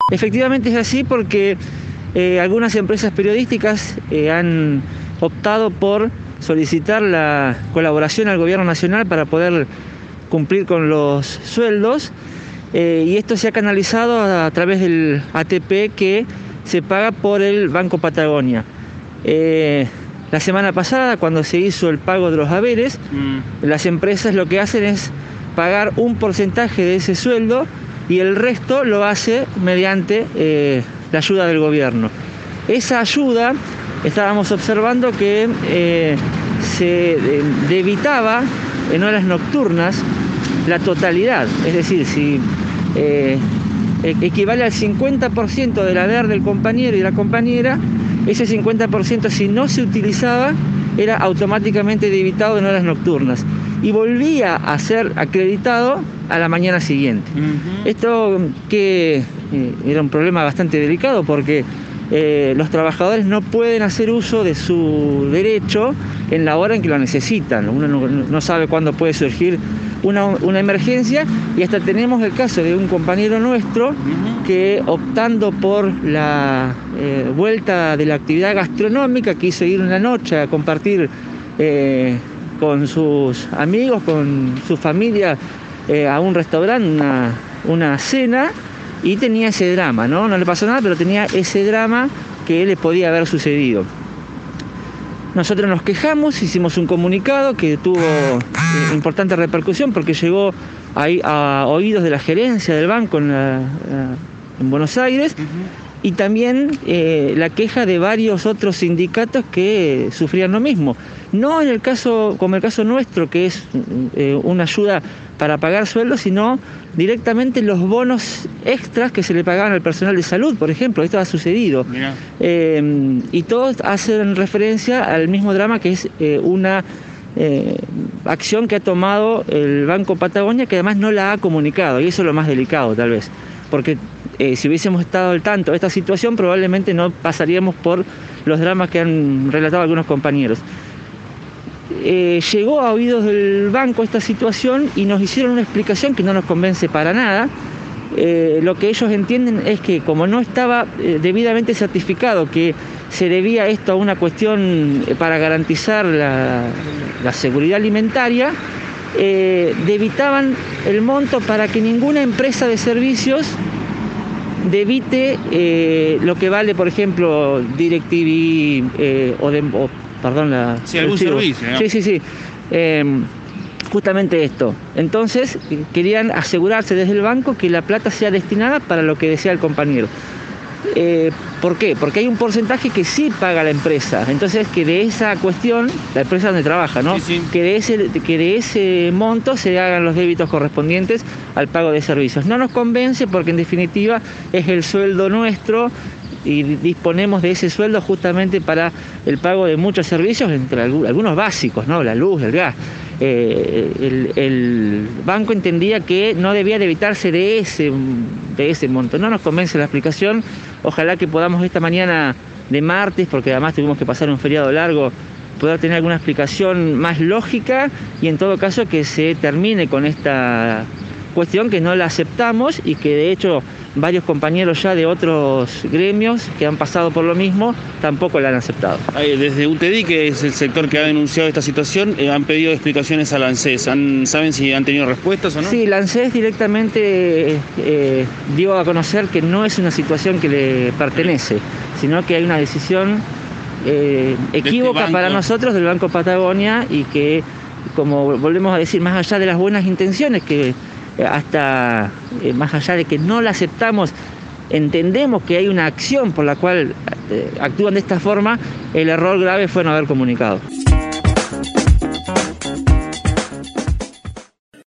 Efectivamente es así porque algunas empresas periodísticas han optado por solicitar la colaboración al gobierno nacional para poder cumplir con los sueldos, y esto se ha canalizado a través del ATP que se paga por el Banco Patagonia. La semana pasada, cuando se hizo el pago de los haberes, las empresas lo que hacen es pagar un porcentaje de ese sueldo y el resto lo hace mediante la ayuda del gobierno. Esa ayuda, estábamos observando que se debitaba en horas nocturnas la totalidad, es decir, si equivale al 50% del haber del compañero y la compañera, ese 50%, si no se utilizaba, era automáticamente debitado en horas nocturnas y volvía a ser acreditado a la mañana siguiente. Esto que era un problema bastante delicado porque los trabajadores no pueden hacer uso de su derecho en la hora en que lo necesitan. Uno no sabe cuándo puede surgir una emergencia, y hasta tenemos el caso de un compañero nuestro que, optando por la vuelta de la actividad gastronómica, quiso ir una noche a compartir con sus amigos, con su familia, a un restaurante, una cena, y tenía ese drama, ¿no? No le pasó nada, pero tenía ese drama que le podía haber sucedido. Nosotros nos quejamos, hicimos un comunicado que tuvo importante repercusión porque llegó a oídos de la gerencia del banco en Buenos Aires, y también la queja de varios otros sindicatos que sufrían lo mismo. No en el caso, como el caso nuestro, que es una ayuda para pagar sueldos, sino directamente los bonos extras que se le pagaban al personal de salud, por ejemplo. Esto ha sucedido. Y todos hacen referencia al mismo drama, que es una acción que ha tomado el Banco Patagonia, que además no la ha comunicado, y eso es lo más delicado tal vez, porque si hubiésemos estado al tanto de esta situación, probablemente no pasaríamos por los dramas que han relatado algunos compañeros. Llegó a oídos del banco esta situación y nos hicieron una explicación que no nos convence para nada. Lo que ellos entienden es que, como no estaba debidamente certificado que se debía esto a una cuestión para garantizar la seguridad alimentaria, debitaban el monto para que ninguna empresa de servicios debite lo que vale, por ejemplo, DirecTV algún servicio, ¿no? Sí. Justamente esto. Entonces, querían asegurarse desde el banco que la plata sea destinada para lo que desea el compañero. ¿Por qué? Porque hay un porcentaje que sí paga la empresa. Entonces, que de esa cuestión, la empresa donde trabaja, ¿no? Sí. Que de ese monto se hagan los débitos correspondientes al pago de servicios. No nos convence porque, en definitiva, es el sueldo nuestro y disponemos de ese sueldo justamente para el pago de muchos servicios, entre algunos básicos, ¿no? La luz, el gas. El banco entendía que no debía debitarse de ese monto. No nos convence la explicación. Ojalá que podamos esta mañana de martes, porque además tuvimos que pasar un feriado largo, poder tener alguna explicación más lógica, y en todo caso que se termine con esta cuestión, que no la aceptamos, y que de hecho varios compañeros ya de otros gremios que han pasado por lo mismo tampoco la han aceptado. Desde UTEDI, que es el sector que ha denunciado esta situación, han pedido explicaciones a la ANSES. ¿Saben si han tenido respuestas o no? Sí, la ANSES directamente dio a conocer que no es una situación que le pertenece, sino que hay una decisión equívoca para nosotros del Banco Patagonia, y que, como volvemos a decir, más allá de las buenas intenciones, que hasta más allá de que no la aceptamos, entendemos que hay una acción por la cual actúan de esta forma, el error grave fue no haber comunicado.